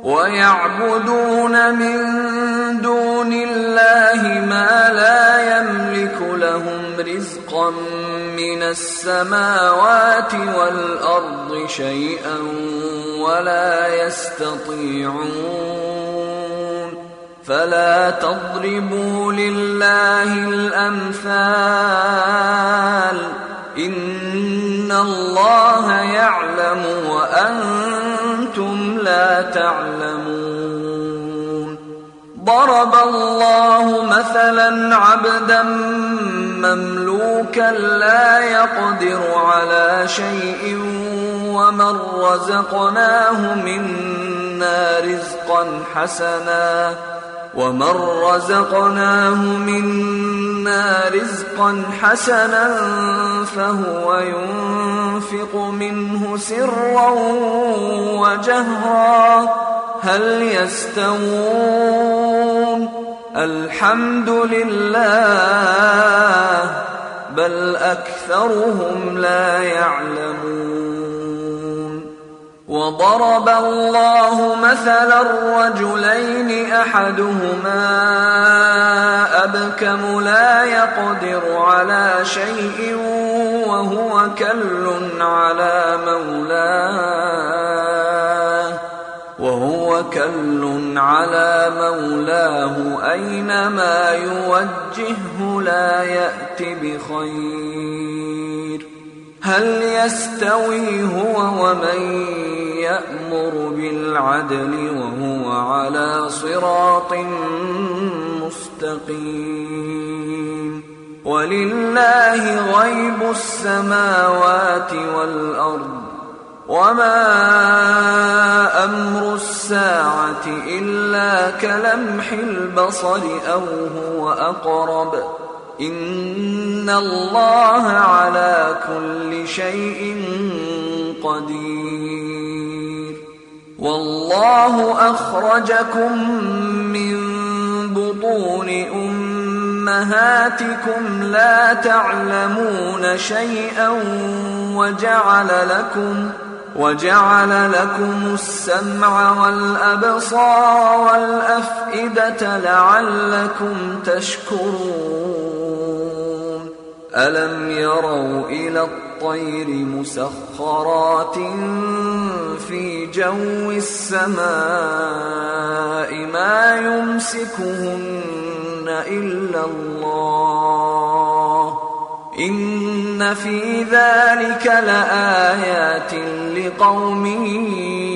ويعبدون من دون الله ما لا يملك لهم رزقا من السماوات والأرض شيئا ولا يستطيعون. فلا تضربوا لله الأمثال، إن الله يعلم وأنتم لا تعلمون. ضرب الله مثلا عبدا مملوكا لا يقدر على شيء ومن رزقناه منا رزقا حسنا فهو ينفق منه سرا وجهرا هل يستوون؟ الحمد لله بل أكثرهم لا يعلمون. وضرب الله مثلا رجلين أحدهما أبكم لا يقدر على شيء وهو كل على مولاه أينما يوجهه لا يأت بخير. هل يستوي هو ومن يأمر بالعدل وهو على صراط مستقيم؟ ولله غيب السماوات والأرض وما أمر الساعة إلا كلمح البصر أو هو أقرب إن الله على كل شيء قدير. والله أخرجكم من بطون أمهاتكم لا تعلمون شيئا وجعل لكم السمع والأبصار والأفئدة لعلكم تشكرون. ألم يروا إلى الطير مسخرات في جو السماء ما يمسكهن إلا الله إن في ذلك لآيات لقوم